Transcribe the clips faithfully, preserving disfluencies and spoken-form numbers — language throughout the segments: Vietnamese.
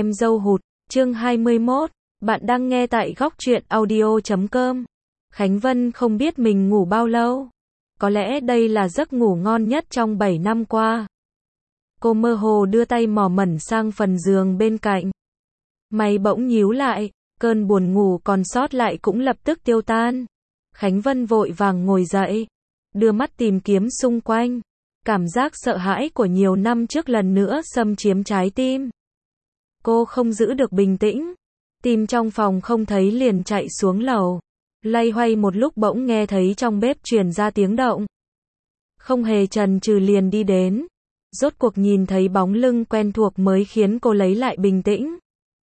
em dâu hụt, chương hai mươi mốt, bạn đang nghe tại góc truyện audio chấm com. Khánh Vân không biết mình ngủ bao lâu. Có lẽ đây là giấc ngủ ngon nhất trong bảy năm qua. Cô mơ hồ đưa tay mò mẩn sang phần giường bên cạnh. Mày bỗng nhíu lại, cơn buồn ngủ còn sót lại cũng lập tức tiêu tan. Khánh Vân vội vàng ngồi dậy, đưa mắt tìm kiếm xung quanh. Cảm giác sợ hãi của nhiều năm trước lần nữa xâm chiếm trái tim. Cô không giữ được bình tĩnh. Tìm trong phòng không thấy liền chạy xuống lầu. Loay hoay một lúc bỗng nghe thấy trong bếp truyền ra tiếng động. Không hề chần chừ liền đi đến. Rốt cuộc nhìn thấy bóng lưng quen thuộc mới khiến cô lấy lại bình tĩnh.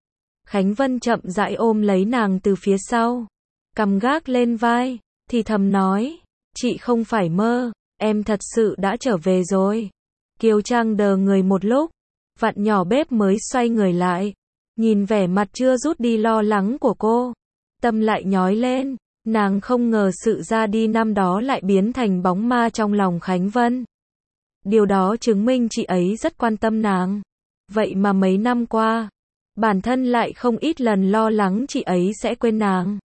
Khánh Vân chậm rãi ôm lấy nàng từ phía sau. Cầm gác lên vai, thì thầm nói, chị không phải mơ, em thật sự đã trở về rồi. Kiều Trang đờ người một lúc, vặn nhỏ bếp mới xoay người lại. Nhìn vẻ mặt chưa rút đi lo lắng của cô, tâm lại nhói lên. Nàng không ngờ sự ra đi năm đó lại biến thành bóng ma trong lòng Khánh Vân. Điều đó chứng minh chị ấy rất quan tâm nàng. Vậy mà mấy năm qua, bản thân lại không ít lần lo lắng chị ấy sẽ quên nàng.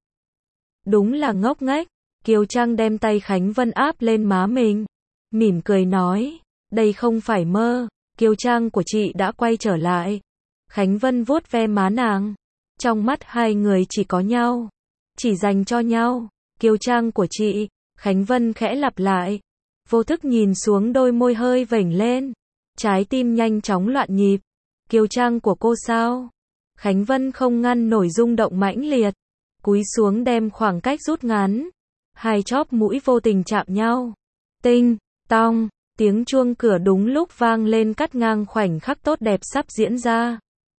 Đúng là ngốc nghếch. Kiều Trang đem tay Khánh Vân áp lên má mình, mỉm cười nói, đây không phải mơ, Kiều Trang của chị đã quay trở lại. Khánh Vân vuốt ve má nàng. Trong mắt hai người chỉ có nhau, chỉ dành cho nhau. Kiều Trang của chị, Khánh Vân khẽ lặp lại. Vô thức nhìn xuống đôi môi hơi vểnh lên. Trái tim nhanh chóng loạn nhịp. Kiều Trang của cô sao? Khánh Vân không ngăn nổi rung động mãnh liệt. Cúi xuống đem khoảng cách rút ngắn. Hai chóp mũi vô tình chạm nhau. Tinh, tong, tiếng chuông cửa đúng lúc vang lên cắt ngang khoảnh khắc tốt đẹp sắp diễn ra.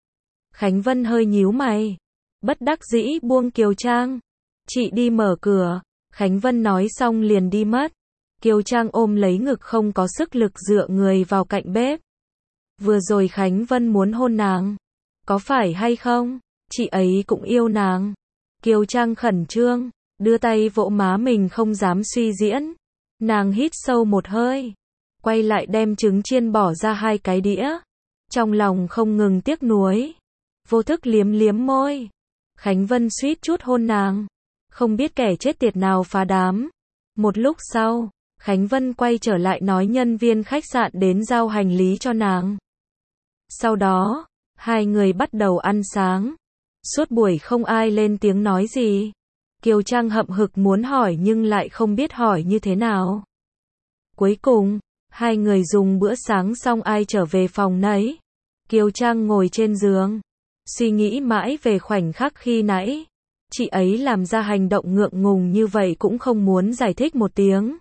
Khánh Vân hơi nhíu mày. Bất đắc dĩ buông Kiều Trang. Chị đi mở cửa. Khánh Vân nói xong liền đi mất. Kiều Trang ôm lấy ngực không có sức lực dựa người vào cạnh bếp. Vừa rồi Khánh Vân muốn hôn nàng. Có phải hay không? Chị ấy cũng yêu nàng. Kiều Trang khẩn trương, đưa tay vỗ má mình không dám suy diễn. Nàng hít sâu một hơi. Quay lại đem trứng chiên bỏ ra hai cái đĩa. Trong lòng không ngừng tiếc nuối. Vô thức liếm liếm môi. Khánh Vân suýt chút hôn nàng. Không biết kẻ chết tiệt nào phá đám. Một lúc sau, Khánh Vân quay trở lại nói nhân viên khách sạn đến giao hành lý cho nàng. Sau đó, hai người bắt đầu ăn sáng. Suốt buổi không ai lên tiếng nói gì. Kiều Trang hậm hực muốn hỏi nhưng lại không biết hỏi như thế nào. Cuối cùng, hai người dùng bữa sáng xong ai trở về phòng nấy. Kiều Trang ngồi trên giường, suy nghĩ mãi về khoảnh khắc khi nãy. Chị ấy làm ra hành động ngượng ngùng như vậy cũng không muốn giải thích một tiếng.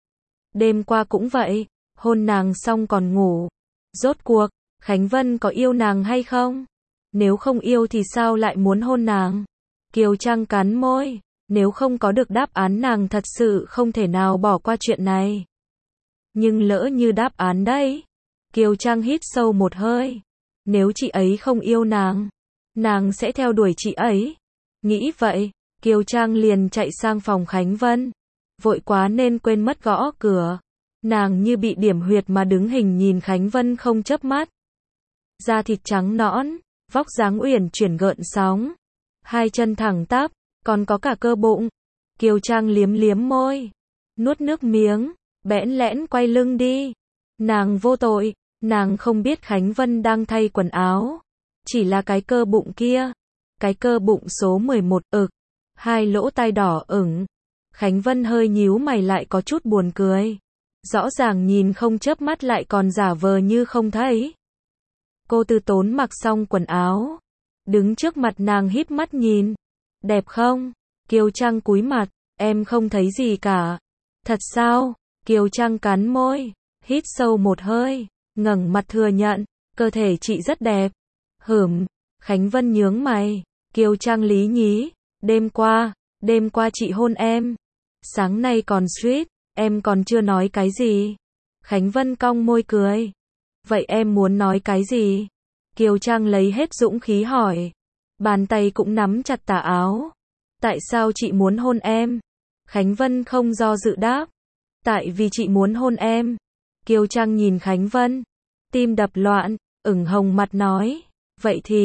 Đêm qua cũng vậy, hôn nàng xong còn ngủ. Rốt cuộc, Khánh Vân có yêu nàng hay không? Nếu không yêu thì sao lại muốn hôn nàng? Kiều Trang cắn môi. Nếu không có được đáp án nàng thật sự không thể nào bỏ qua chuyện này. Nhưng lỡ như đáp án đấy. Kiều Trang hít sâu một hơi. Nếu chị ấy không yêu nàng, nàng sẽ theo đuổi chị ấy. Nghĩ vậy, Kiều Trang liền chạy sang phòng Khánh Vân. Vội quá nên quên mất gõ cửa. Nàng như bị điểm huyệt mà đứng hình nhìn Khánh Vân không chớp mắt. Da thịt trắng nõn, vóc dáng uyển chuyển gợn sóng. Hai chân thẳng tắp, còn có cả cơ bụng. Kiều Trang liếm liếm môi, nuốt nước miếng, bẽn lẽn quay lưng đi. Nàng vô tội, nàng không biết Khánh Vân đang thay quần áo. Chỉ là cái cơ bụng kia. Cái cơ bụng số mười một, ực. Hai lỗ tai đỏ ửng. Khánh Vân hơi nhíu mày lại có chút buồn cười. Rõ ràng nhìn không chớp mắt lại còn giả vờ như không thấy. Cô từ tốn mặc xong quần áo. Đứng trước mặt nàng híp mắt nhìn. Đẹp không? Kiều Trang cúi mặt. Em không thấy gì cả. Thật sao? Kiều Trang cắn môi. Hít sâu một hơi. Ngẩng mặt thừa nhận. Cơ thể chị rất đẹp. Hửm. Khánh Vân nhướng mày. Kiều Trang lý nhí. Đêm qua. Đêm qua chị hôn em. Sáng nay còn suýt. Em còn chưa nói cái gì. Khánh Vân cong môi cười. Vậy em muốn nói cái gì? Kiều Trang lấy hết dũng khí hỏi. Bàn tay cũng nắm chặt tà áo. Tại sao chị muốn hôn em? Khánh Vân không do dự đáp. Tại vì chị muốn hôn em. Kiều Trang nhìn Khánh Vân. Tim đập loạn, ửng hồng mặt nói. Vậy thì,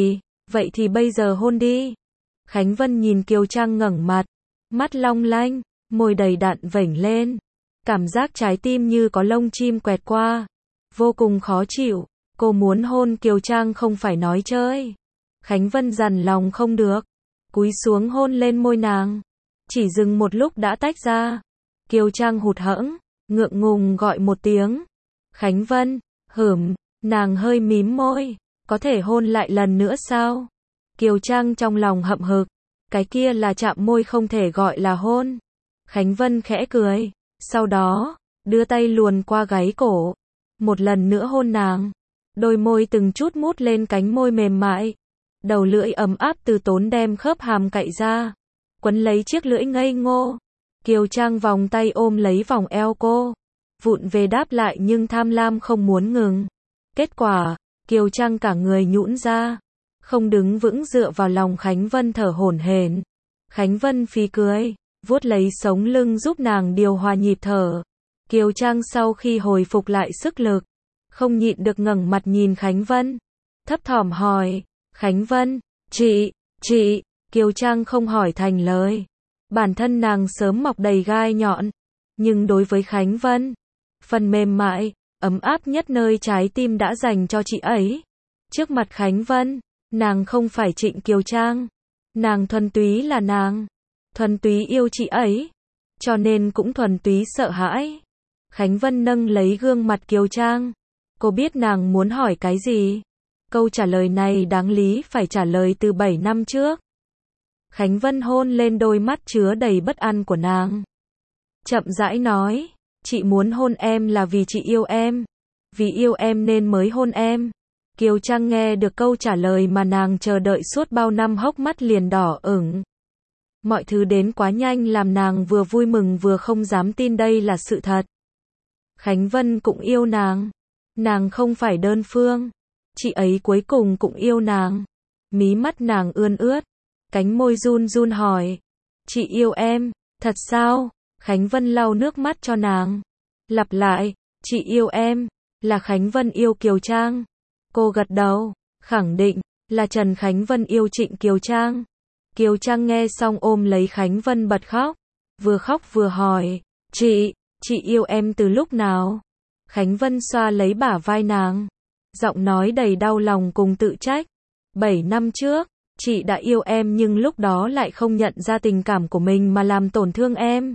Vậy thì bây giờ hôn đi. Khánh Vân nhìn Kiều Trang ngẩng mặt, mắt long lanh, môi đầy đặn vểnh lên. Cảm giác trái tim như có lông chim quẹt qua. Vô cùng khó chịu. Cô muốn hôn Kiều Trang không phải nói chơi. Khánh Vân dằn lòng không được. Cúi xuống hôn lên môi nàng. Chỉ dừng một lúc đã tách ra. Kiều Trang hụt hẫng, ngượng ngùng gọi một tiếng. Khánh Vân, hửm, nàng hơi mím môi. Có thể hôn lại lần nữa sao? Kiều Trang trong lòng hậm hực. Cái kia là chạm môi không thể gọi là hôn. Khánh Vân khẽ cười. Sau đó, đưa tay luồn qua gáy cổ. Một lần nữa hôn nàng. Đôi môi từng chút mút lên cánh môi mềm mại. Đầu lưỡi ấm áp từ tốn đem khớp hàm cạy ra. Quấn lấy chiếc lưỡi ngây ngô. Kiều Trang vòng tay ôm lấy vòng eo cô. Vụng về đáp lại nhưng tham lam không muốn ngừng. Kết quả, Kiều Trang cả người nhũn ra. Không đứng vững dựa vào lòng Khánh Vân thở hổn hển. Khánh Vân phì cười, vuốt lấy sống lưng giúp nàng điều hòa nhịp thở. Kiều Trang sau khi hồi phục lại sức lực, không nhịn được ngẩng mặt nhìn Khánh Vân. Thấp thỏm hỏi, Khánh Vân, chị, chị, Kiều Trang không hỏi thành lời. Bản thân nàng sớm mọc đầy gai nhọn, nhưng đối với Khánh Vân, phần mềm mại, ấm áp nhất nơi trái tim đã dành cho chị ấy. Trước mặt Khánh Vân, nàng không phải Trịnh Kiều Trang, nàng thuần túy là nàng, thuần túy yêu chị ấy, cho nên cũng thuần túy sợ hãi. Khánh Vân nâng lấy gương mặt Kiều Trang, cô biết nàng muốn hỏi cái gì. Câu trả lời này đáng lý phải trả lời từ bảy năm trước. Khánh Vân hôn lên đôi mắt chứa đầy bất an của nàng. Chậm rãi nói, chị muốn hôn em là vì chị yêu em. Vì yêu em nên mới hôn em. Kiều Trang nghe được câu trả lời mà nàng chờ đợi suốt bao năm hốc mắt liền đỏ ửng. Mọi thứ đến quá nhanh làm nàng vừa vui mừng vừa không dám tin đây là sự thật. Khánh Vân cũng yêu nàng. Nàng không phải đơn phương. Chị ấy cuối cùng cũng yêu nàng. Mí mắt nàng ươn ướt. Cánh môi run run hỏi. Chị yêu em, thật sao? Khánh Vân lau nước mắt cho nàng. Lặp lại, chị yêu em, là Khánh Vân yêu Kiều Trang. Cô gật đầu, khẳng định, là Trần Khánh Vân yêu Trịnh Kiều Trang. Kiều Trang nghe xong ôm lấy Khánh Vân bật khóc. Vừa khóc vừa hỏi, chị, chị yêu em từ lúc nào? Khánh Vân xoa lấy bả vai nàng. Giọng nói đầy đau lòng cùng tự trách. Bảy năm trước, chị đã yêu em nhưng lúc đó lại không nhận ra tình cảm của mình mà làm tổn thương em.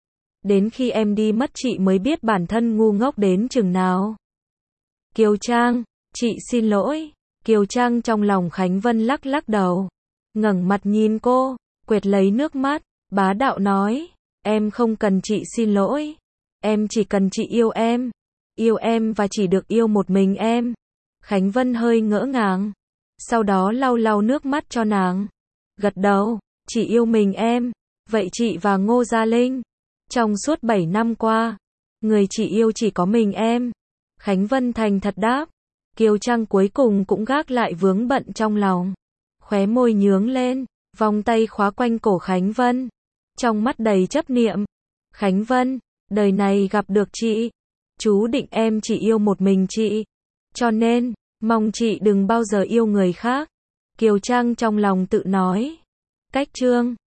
Đến khi em đi mất chị mới biết bản thân ngu ngốc đến chừng nào. Kiều Trang, chị xin lỗi. Kiều Trang trong lòng Khánh Vân lắc lắc đầu. Ngẩng mặt nhìn cô, quệt lấy nước mắt, bá đạo nói. Em không cần chị xin lỗi. Em chỉ cần chị yêu em. Yêu em và chỉ được yêu một mình em. Khánh Vân hơi ngỡ ngàng. Sau đó lau lau nước mắt cho nàng. Gật đầu, chỉ yêu mình em. Vậy chị và Ngô Gia Linh, trong suốt bảy năm qua, người chị yêu chỉ có mình em. Khánh Vân thành thật đáp. Kiều Trang cuối cùng cũng gác lại vướng bận trong lòng. Khóe môi nhướng lên, vòng tay khóa quanh cổ Khánh Vân. Trong mắt đầy chấp niệm. Khánh Vân, đời này gặp được chị, chú định em chỉ yêu một mình chị. Cho nên, mong chị đừng bao giờ yêu người khác. Kiều Trang trong lòng tự nói. Cách chương